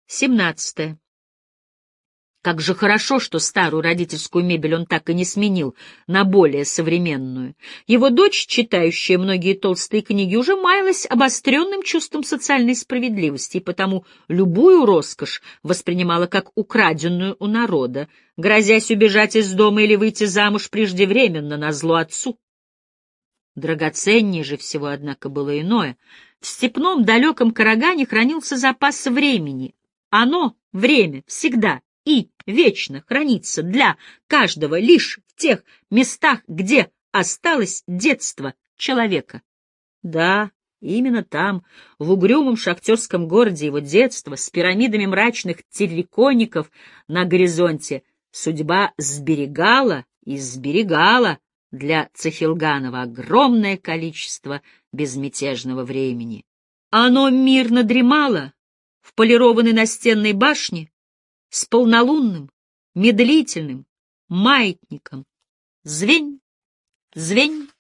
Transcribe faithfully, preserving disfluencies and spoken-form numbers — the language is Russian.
Семнадцатое. Как же хорошо, что старую родительскую мебель он так и не сменил на более современную. Его дочь, читающая многие толстые книги, уже маялась обостренным чувством социальной справедливости и потому любую роскошь воспринимала как украденную у народа, грозясь убежать из дома или выйти замуж преждевременно назло отцу. Драгоценнее же всего, однако, было иное. В степном далеком Карагане хранился запас времени. Оно, время, всегда и вечно хранится для каждого лишь в тех местах, где осталось детство человека. Да, именно там, в угрюмом шахтерском городе его детства, с пирамидами мрачных террикоников на горизонте, судьба сберегала и сберегала для Цефилганова огромное количество безмятежного времени. Оно мирно дремало в полированной настенной башне с полнолунным, медлительным маятником. Звень, звень,